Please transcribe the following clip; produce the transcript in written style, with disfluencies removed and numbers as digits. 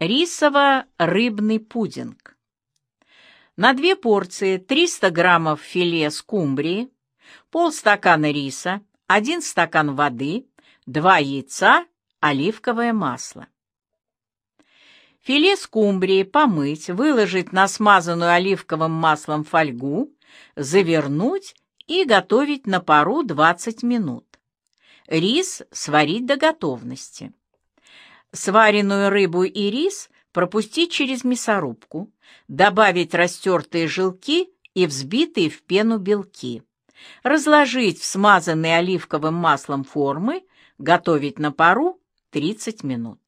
Рисово-рыбный пудинг. На 2 порции 300 граммов филе скумбрии, полстакана риса, 1 стакан воды, 2 яйца, оливковое масло. Филе скумбрии помыть, выложить на смазанную оливковым маслом фольгу, завернуть и готовить на пару 20 минут. Рис сварить до готовности. Сваренную рыбу и рис пропустить через мясорубку, добавить растертые желтки и взбитые в пену белки. Разложить в смазанные оливковым маслом формы, готовить на пару 30 минут.